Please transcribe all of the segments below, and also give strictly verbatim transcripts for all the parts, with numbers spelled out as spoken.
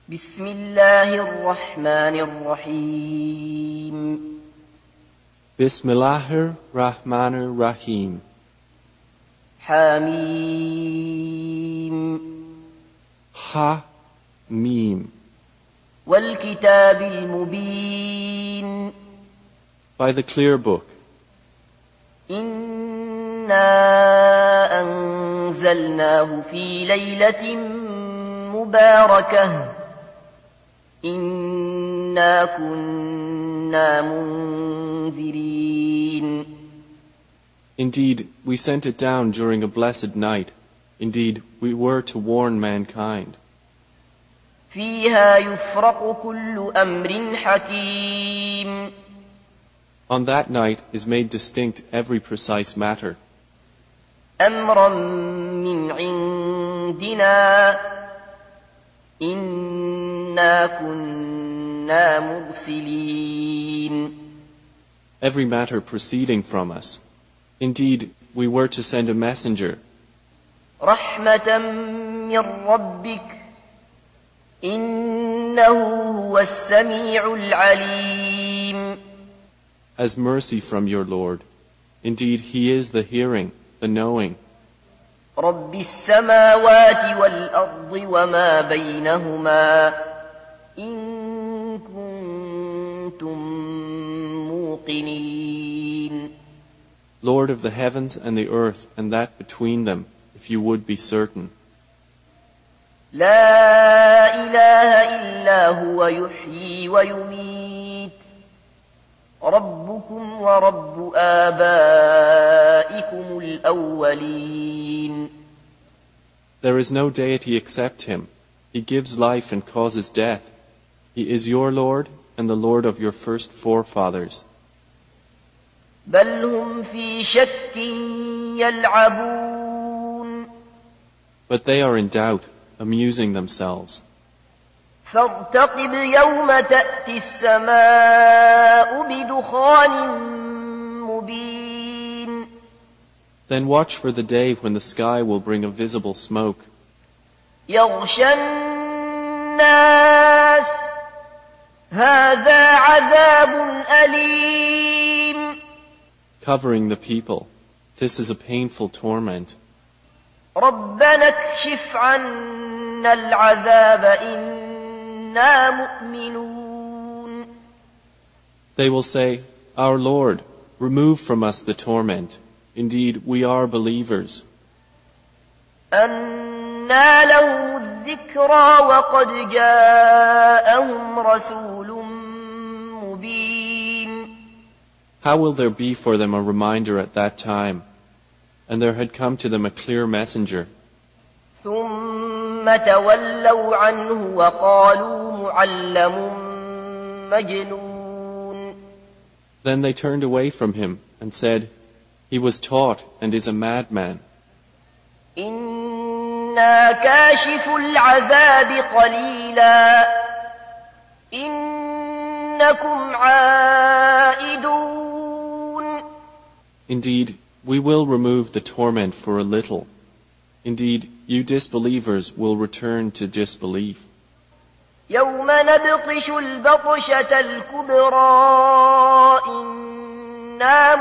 بسم الله الرحمن الرحيم Bismillahir Rahmanir Rahim. حميم Ha Mim. والكتاب المبين By the clear book. إنا أنزلناه في ليلة مباركة إنا كنا منذرين. Indeed, we sent it down during a blessed night. Indeed, we were to warn mankind. فيها يفرق كل أمر حكيم. On that night is made distinct every precise matter. أمرا من عندنا إنا كنا مرسلين. Every matter proceeding from us. Indeed, we were to send a messenger. رحمة من ربك إنه هو السميع العليم. As mercy from your Lord. Indeed, He is the hearing, the knowing. رب السماوات والأرض وما بينهما إن كنتم موقنين. Lord of the heavens and the earth and that between them, if you would be certain. لا إله إلا هو يحيي ويميت ربكم ورب آبائكم الأولين. There is no deity except Him. He gives life and causes death. He is your Lord and the Lord of your first forefathers. بل هم في شك يلعبون. But they are in doubt, amusing themselves. فارتقب يوم تأتي السماء بدخان مبين. Then watch for the day when the sky will bring a visible smoke. يغشى الناس هذا عذاب أليم. Covering the people. This is a painful torment. ربنا اكشف عنا العذاب إنا مؤمنون. They will say, Our Lord, remove from us the torment. Indeed, we are believers. أنى لهم الذكرى وقد جاءهم رسول مبين. How will there be for them a reminder at that time? And there had come to them a clear messenger. ثم تولوا عنه وقالوا معلم مجنون. Then they turned away from him and said, He was taught and is a madman. إنا كاشف العذاب قليلا إنكم عائدون. Indeed, we will remove the torment for a little. Indeed, you disbelievers will return to disbelief. يوم نبطش البطشة الكبرى إنا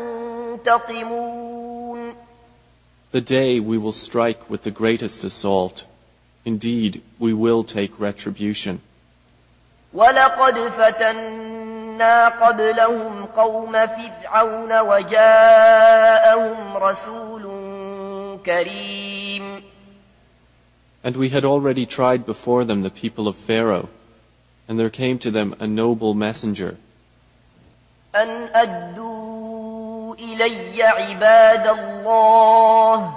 منتقمون. The day we will strike with the greatest assault. Indeed, we will take retribution. ولقد فتنا قبلهم قوم فرعون وجاءهم رسول كريم. And we had already tried before them the people of Pharaoh, and there came to them a noble messenger. أن أدوا إلي عباد الله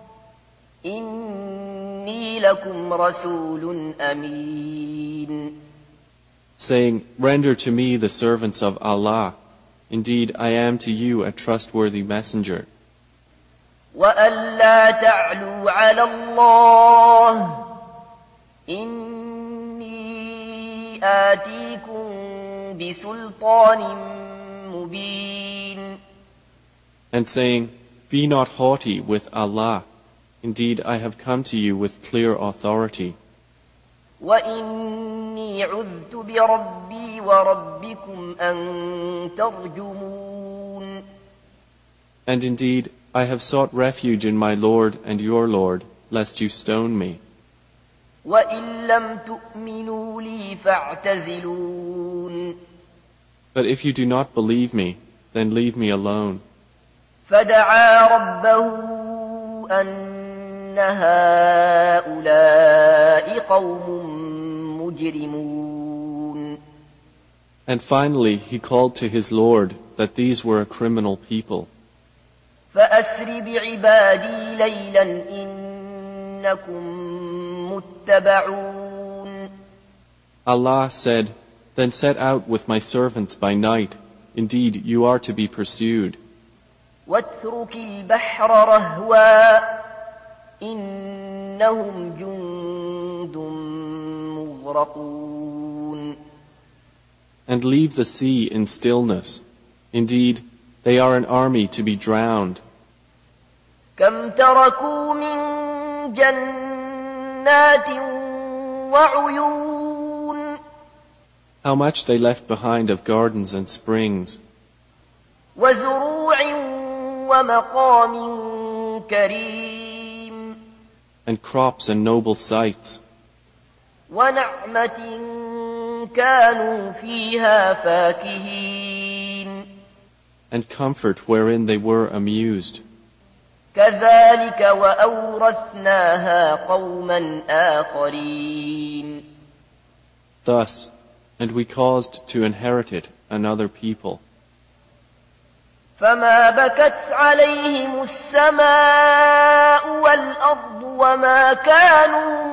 إني لكم رسول أمين. Saying, Render to me the servants of Allah. Indeed, I am to you a trustworthy messenger. وأن لا تعلوا على الله إني آتيكم بسلطان مبين. And saying, Be not haughty with Allah. Indeed, I have come to you with clear authority. وإني عذت بربي وربكم أن ترجمون. And indeed, I have sought refuge in my Lord and your Lord, lest you stone me. وإن لم تؤمنوا لي فاعتزلون. But if you do not believe me, then leave me alone. فدعا ربه أن هؤلاء قوم مجرمون. And finally he called to his Lord that these were a criminal people. فأسر بعبادي ليلا إنكم متبعون. Allah said, Then set out with my servants by night. Indeed, you are to be pursued. واترك البحر رهوا إنهم جند مغرقون. And leave the sea in stillness. Indeed, they are an army to be drowned. كم تركوا من جنات وعيون. How much they left behind of gardens and springs. وزروع ومقام كريم. And crops and noble sites. ونعمة كانوا فيها فاكهين. And comfort wherein they were amused. كذلك وأورثناها قوما آخرين. Thus, and we caused to inherit it another people. فما بكت عليهم السماء والأرض وما كانوا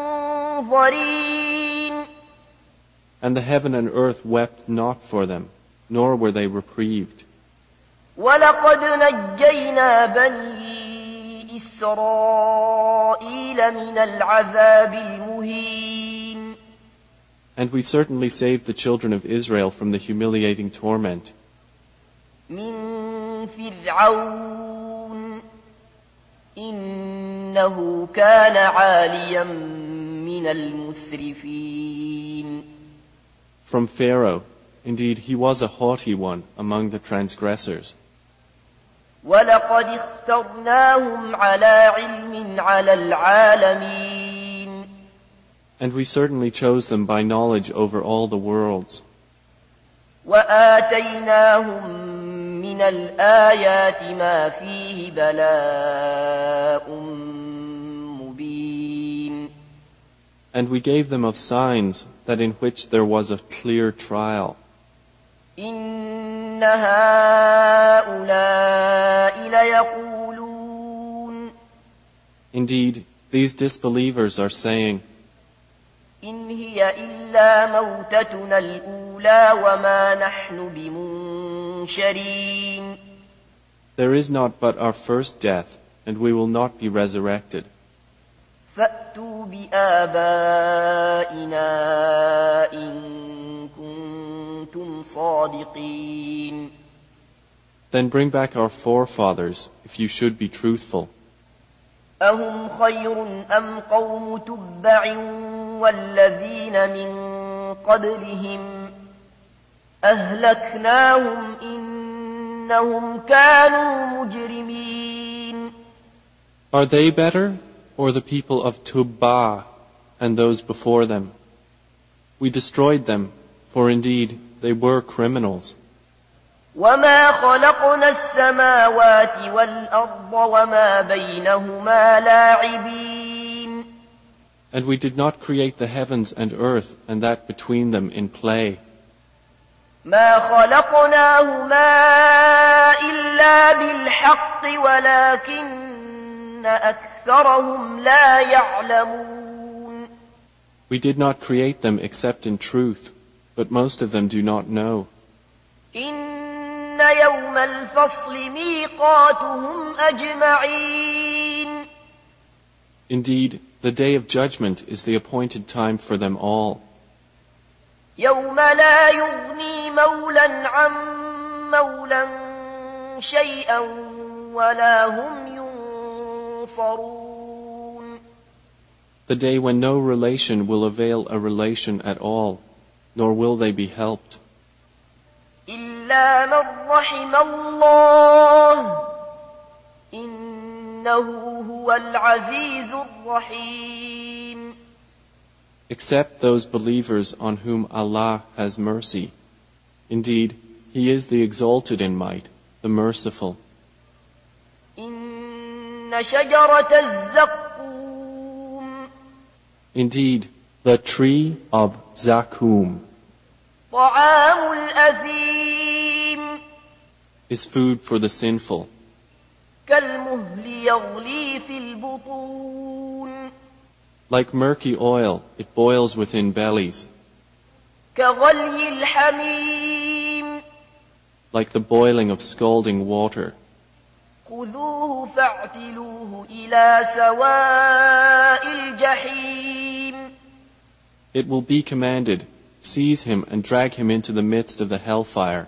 منظرين. And the heaven and earth wept not for them, nor were they reprieved. ولقد نجينا بني إسرائيل من العذاب المهين. And we certainly saved the children of Israel from the humiliating torment. من فرعون إنه كان عاليا من المسرفين. From Pharaoh, indeed he was a haughty one among the transgressors. ولقد اخترناهم على علم على العالمين. And we certainly chose them by knowledge over all the worlds. وآتيناهم من الآيات ما فيه بلاء مبين. And we gave them of signs that in which there was a clear trial. إن هؤلاء ليقولون. Indeed, these disbelievers are saying, إن هي إلا موتتنا الأولى وما نحن بمنشرين. There is not but our first death, and we will not be resurrected. فأتوا بآبائنا إن كنتم صادقين. Then bring back our forefathers, if you should be truthful. أهم خير أم قوم تبع والذين من قبلهم أهلكناهم إنهم كانوا مجرمين. Are they better, or the people of Tubba and those before them? We destroyed them, for indeed they were criminals. وما خلقنا السماوات والأرض وما بينهما لاعبين. And we did not create the heavens and earth and that between them in play. ما خلقناهما إلا بالحق ولكن أكثرهم لا يعلمون. We did not create them except in truth, but most of them do not know. إن يوم الفصل ميقاتهم أجمعين. Indeed, the day of judgment is the appointed time for them all. يوم لا يغني مولا عن مولا شيئا ولا هم ينصرون. The day when no relation will avail a relation at all, nor will they be helped. إلا من رحم الله إنه هو العزيز الرحيم. Except those believers on whom Allah has mercy. Indeed, He is the exalted in might, the merciful. إن شجرة الزقوم Indeed, the tree of Zakum طعام الأثيم is food for the sinful. كالمهل يغلي في البطون Like murky oil, it boils within bellies. كغلي الحميم Like the boiling of scalding water. خذوه فاعتلوه إلى سواء الجحيم. It will be commanded, seize him and drag him into the midst of the hellfire.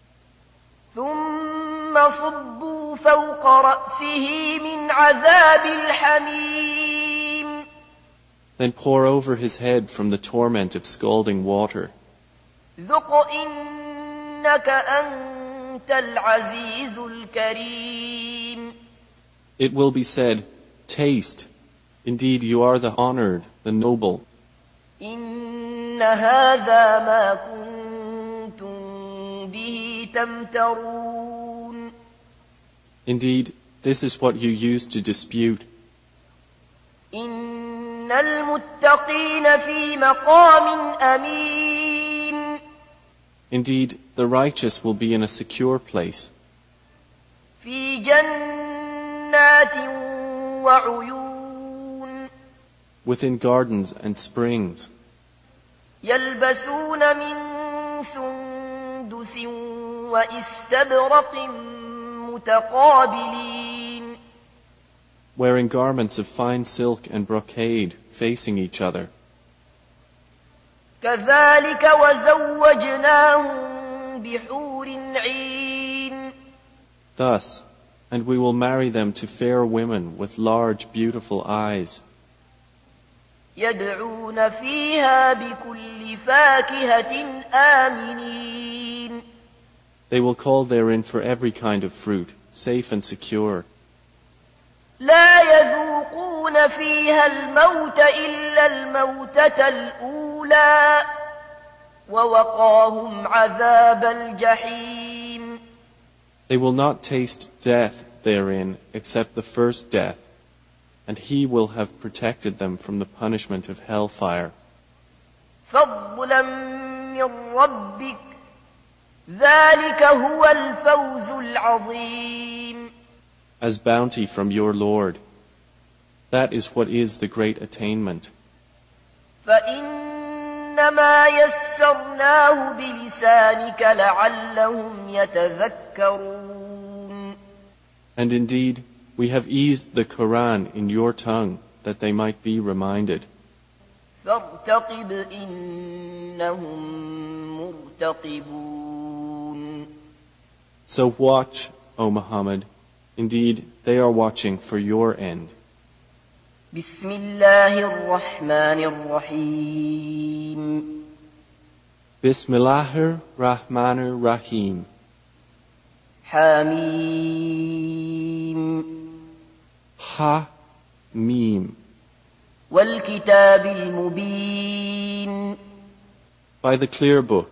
ثم صبوا فوق رأسه من عذاب الحميم. Then pour over his head from the torment of scalding water. ذق إنك أنت العزيز الكريم. It will be said, taste. Indeed, you are the honored, the noble. إن هذا ما كنتم به تمترون. Indeed, this is what you used to dispute. إن المتقين في مقام أمين. Indeed, the righteous will be in a secure place. في جنات وعيون. Within gardens and springs. يلبسون من سندس وإستبرق متقابلين. Wearing garments of fine silk and brocade, facing each other. كذلك وزوجناهم بحور عين. Thus, and we will marry them to fair women with large, beautiful eyes. يدعون فيها بكل فاكهة آمنين. They will call therein for every kind of fruit, safe and secure. لا يذوقون فيها الموت إلا الموتة الأولى ووقاهم عذاب الجحيم. They will not taste death therein except the first death, and He will have protected them from the punishment of hellfire. فضلا من ربك ذلك هو الفوز العظيم. As bounty from your Lord. That is what is the great attainment. فإنما يسرناه بلسانك لعلهم يتذكرون. And indeed, we have eased the Quran in your tongue that they might be reminded. فارتقب إنهم مرتقبون. So watch, O Muhammad. Indeed, they are watching for your end. بسم الله الرحمن الرحيم. Bismillahir Rahmanir Rahim. حميم. Ha Mim. والكتاب المبين. By the clear book.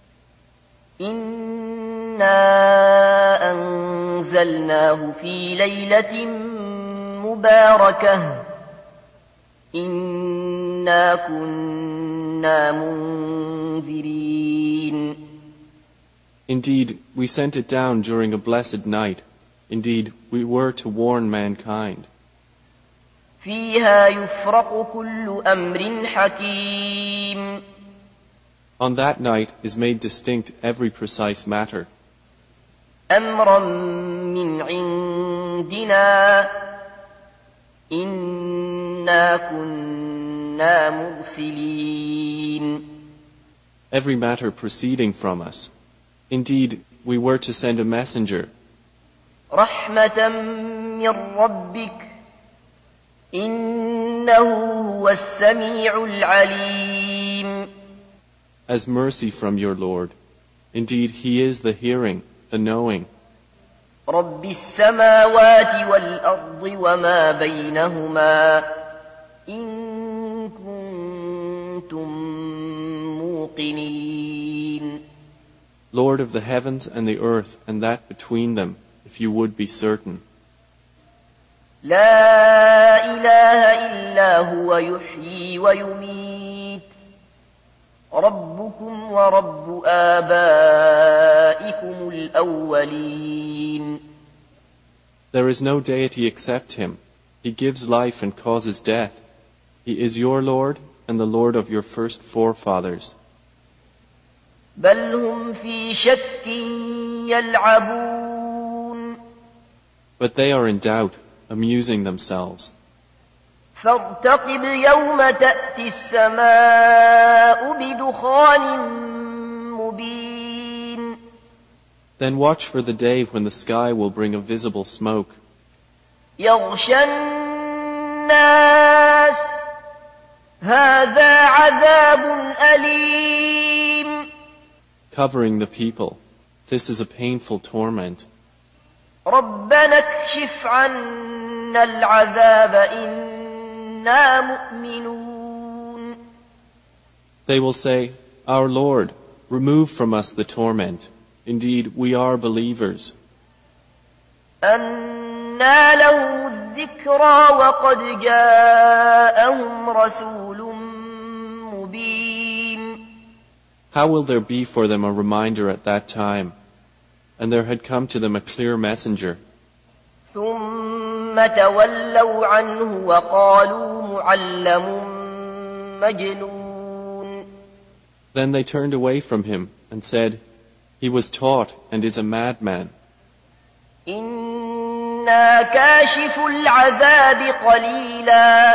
إنا أنزلناه في ليلة مباركة إنا كنا منذرين. Indeed, we sent it down during a blessed night. Indeed, we were to warn mankind. فيها يفرق كل أمر حكيم. On that night is made distinct every precise matter. أمرا من عندنا إنا كنا مرسلين. Every matter proceeding from us. Indeed, we were to send a messenger. رحمة من ربك إنه هو السميع العليم. As mercy from your Lord. Indeed, He is the hearing, the knowing. رب السماوات والأرض وما بينهما إن كنتم موقنين. Lord of the heavens and the earth and that between them, if you would be certain. لا إله إلا هو يحيي ويميت ربكم ورب آبائكم الأولين. There is no deity except Him. He gives life and causes death. He is your Lord and the Lord of your first forefathers. بل هم في شك يلعبون. But they are in doubt, amusing themselves. فارتقب يوم تأتي السماء بدخان مبين. Then watch for the day when the sky will bring a visible smoke. يغشى الناس هذا عذاب أليم. Covering the people. This is a painful torment. ربنا اكشف عنا العذاب إنا مؤمنون. They will say, Our Lord, remove from us the torment. Indeed, we are believers. أنى لهم الذكرى وقد جاءهم رسول مبين. How will there be for them a reminder at that time? And there had come to them a clear messenger. ثم تولوا عنه وقالوا معلم مجنون. Then they turned away from him and said, He was taught and is a madman. إنا كاشف العذاب قليلا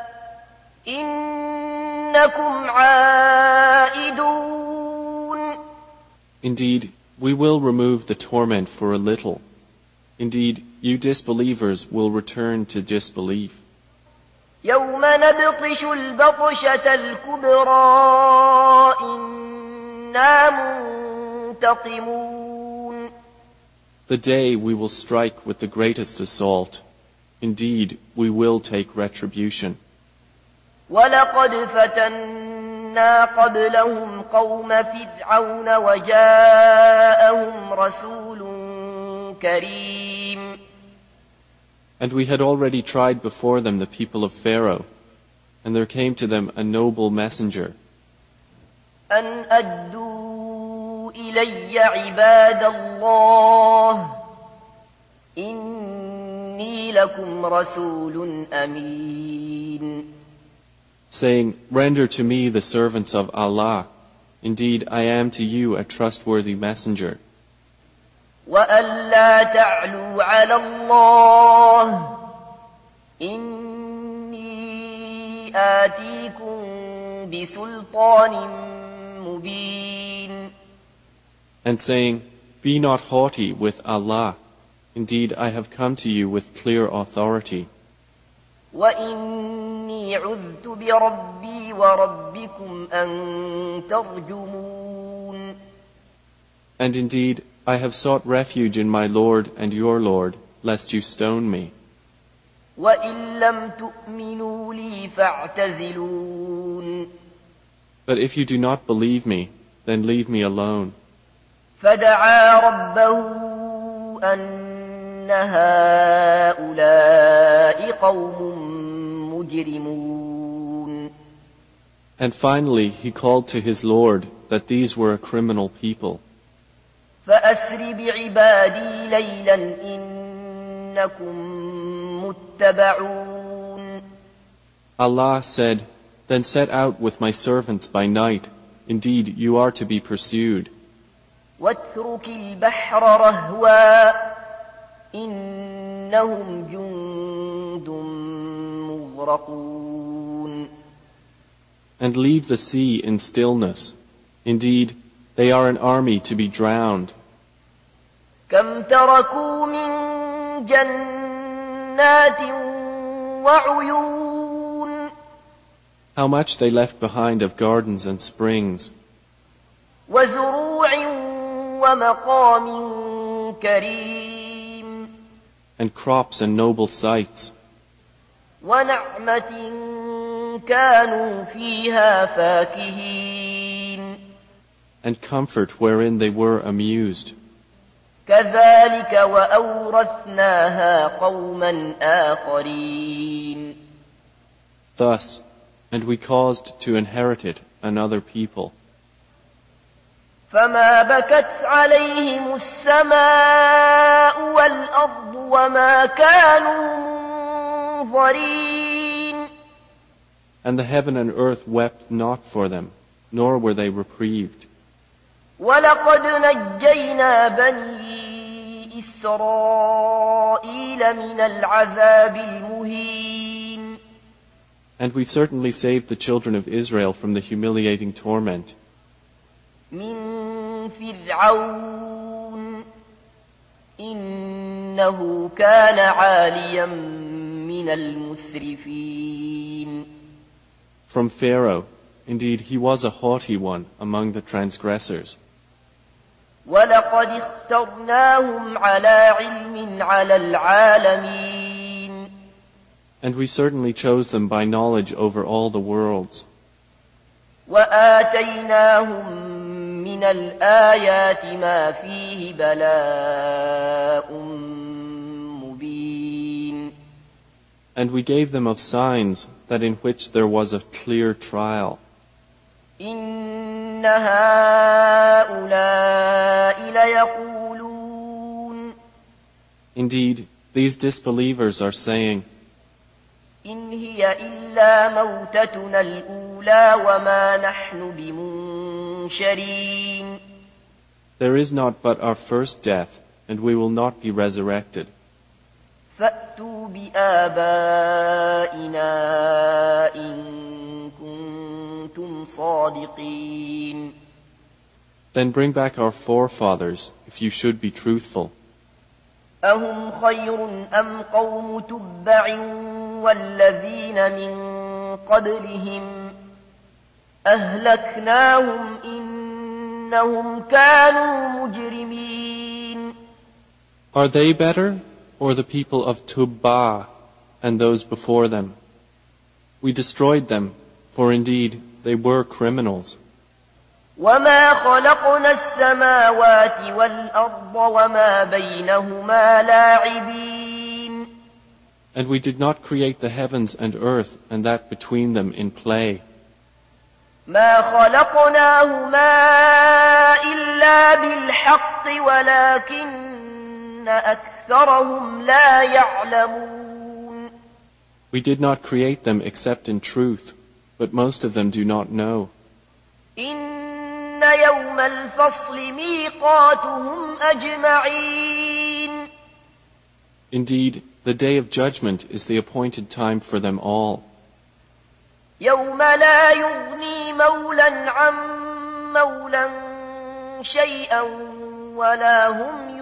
إنكم عائدون. Indeed, we will remove the torment for a little. Indeed, you disbelievers will return to disbelief. يوم نبطش البطشة الكبرى إنا منتقمون. The day we will strike with the greatest assault. Indeed, we will take retribution. ولقد فتنا قبلهم قوم فرعون وجاءهم رسول كريم. And we had already tried before them the people of Pharaoh, and there came to them a noble messenger. أن أدوا إلي عباد الله إني لكم رسول أمين. Saying, Render to me the servants of Allah. Indeed, I am to you a trustworthy messenger. وأن لا تعلوا على الله إني آتيكم بسلطان مبين. And saying, Be not haughty with Allah. Indeed, I have come to you with clear authority. وإني عذت بربي وربكم أن ترجمون. And indeed, I have sought refuge in my Lord and your Lord, lest you stone me. وإن لم تؤمنوا لي فاعتزلون. But if you do not believe me, then leave me alone. فدعا ربه أن هؤلاء قوم مجرمون. And finally he called to his Lord that these were a criminal people. فأسر بعبادي ليلا إنكم متبعون. Allah said, Then set out with my servants by night. Indeed, you are to be pursued. واترك البحر رهوا إنهم جند مغرقون. And leave the sea in stillness. Indeed, they are an army to be drowned. كم تركوا من جنات وعيون. How much they left behind of gardens and springs, وزروع ومقام كريم and crops and noble sites, ونعمة كانوا فيها فاكهين and comfort wherein they were amused. كذلك وأورثناها قوما آخرين. Thus, and we caused to inherit it another people. فما بكت عليهم السماء والأرض وما كانوا منظرين. And the heaven and earth wept not for them, nor were they reprieved. ولقد نجينا بني إسرائيل من العذاب المهين. And we certainly saved the children of Israel from the humiliating torment من فرعون إنه كان عاليا من المسرفين. from Pharaoh. Indeed, he was a haughty one among the transgressors. ولقد اخترناهم على علم على العالمين. And we certainly chose them by knowledge over all the worlds. وآتيناهم من الآيات ما فيه بلاء مبين. And we gave them of signs that in which there was a clear trial. إن هؤلاء ليقولون. Indeed, these disbelievers are saying, إن هي إلا موتتنا الأولى وما نحن بمنشرين. there is not but our first death, and we will not be resurrected. فأتوا بآبائنا إن كنتم صادقين. Then bring back our forefathers, if you should be truthful. أهم خير أم قوم تبع والذين من قبلهم أهلكناهم إنهم كانوا مجرمين. Are they better, or the people of Tubbā and those before them? We destroyed them, for indeed they were criminals. وما خلقنا السماوات والأرض وما بينهما لاعبين. And we did not create the heavens and earth and that between them in play. ما خلقناهما إلا بالحق ولكن أكثرهم لا يعلمون. We did not create them except in truth, but most of them do not know. إن يوم الفصل ميقاتهم أجمعين. Indeed, the day of judgment is the appointed time for them all. يوم لا يغني مولا عن مولا شيئا ولا هم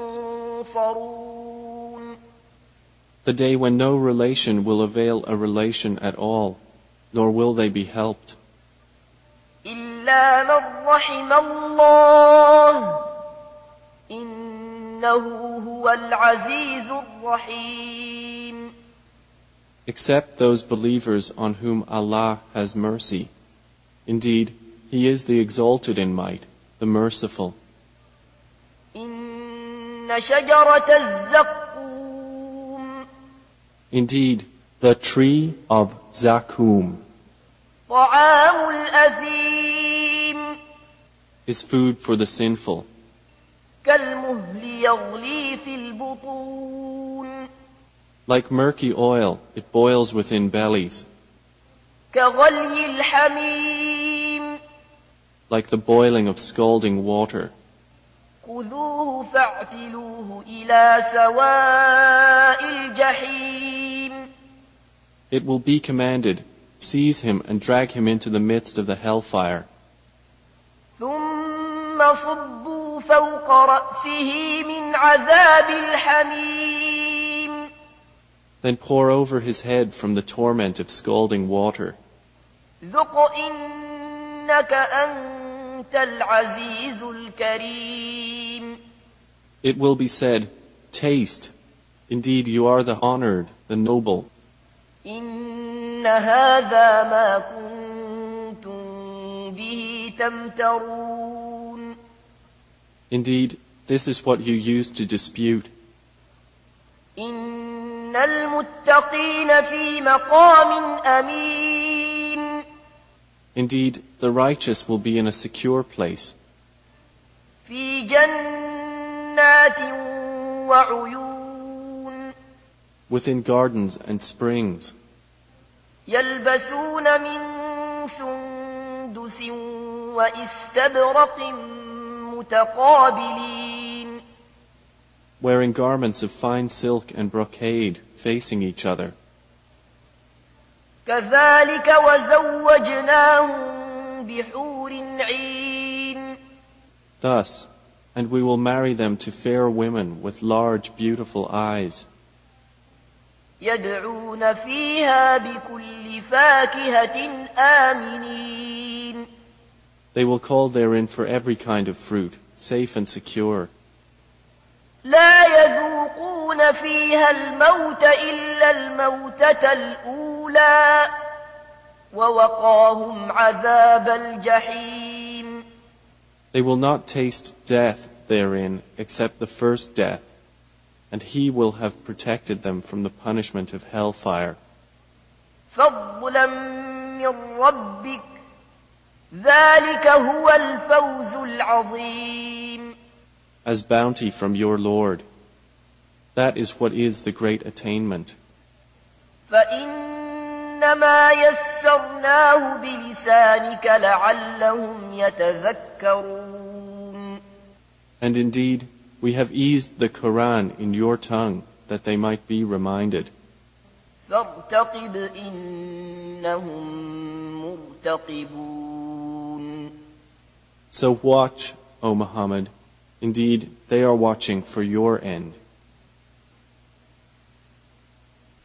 ينصرون. The day when no relation will avail a relation at all, nor will they be helped. إلا من رحم الله إنه هو العزيز الرحيم. Except those believers on whom Allah has mercy. Indeed, He is the exalted in might, the merciful. إن شجرة الزقوم. Indeed, the tree of Zakum طعام الأثيم. is food for the sinful, كالمهل يغلي في البطون. like murky oil, it boils within bellies, كغلي الحميم. like the boiling of scalding water. خذوه فاعتلوه إلى سواء الجحيم. It will be commanded, seize him and drag him into the midst of the hellfire. ثم صبوا فوق رأسه من عذاب الحميم. Then pour over his head from the torment of scalding water. ذق إنك أنت العزيز الكريم. It will be said, taste, indeed you are the honored, the noble. إن هذا ما كنتم به تمترون. Indeed, this is what you used to dispute. إن المتقين في مقام أمين. Indeed, the righteous will be in a secure place. في جنات وعيون. Within gardens and springs. يلبسون من سندس وإستبرق متقابلين. Wearing garments of fine silk and brocade, facing each other. كذلك وزوجناهم بحور عين. Thus, and we will marry them to fair women with large, beautiful eyes. يدعون فيها بكل فاكهة آمنين. They will call therein for every kind of fruit, safe and secure. لا يذوقون فيها الموت إلا الموتة الأولى ووقاهم عذاب الجحيم. They will not taste death therein except the first death, and He will have protected them from the punishment of hellfire. فضلا من ربك ذلك هو الفوز العظيم. As bounty from your Lord. That is what is the great attainment. فإنما يسرناه بلسانك لعلهم يتذكرون. And indeed, we have eased the Quran in your tongue that they might be reminded. فارتقب إنهم مرتقبون. So watch, O Muhammad. Indeed, they are watching for your end.